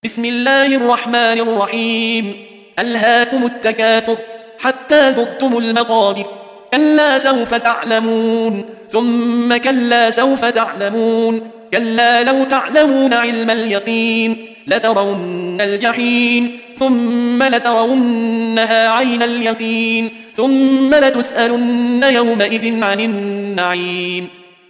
بسم الله الرحمن الرحيم. ألهاكم التكاثر حتى زرتم المقابر. كلا سوف تعلمون ثم كلا سوف تعلمون. كلا لو تعلمون علم اليقين لترون الجحيم ثم لترونها عين اليقين ثم لتسألن يومئذ عن النعيم.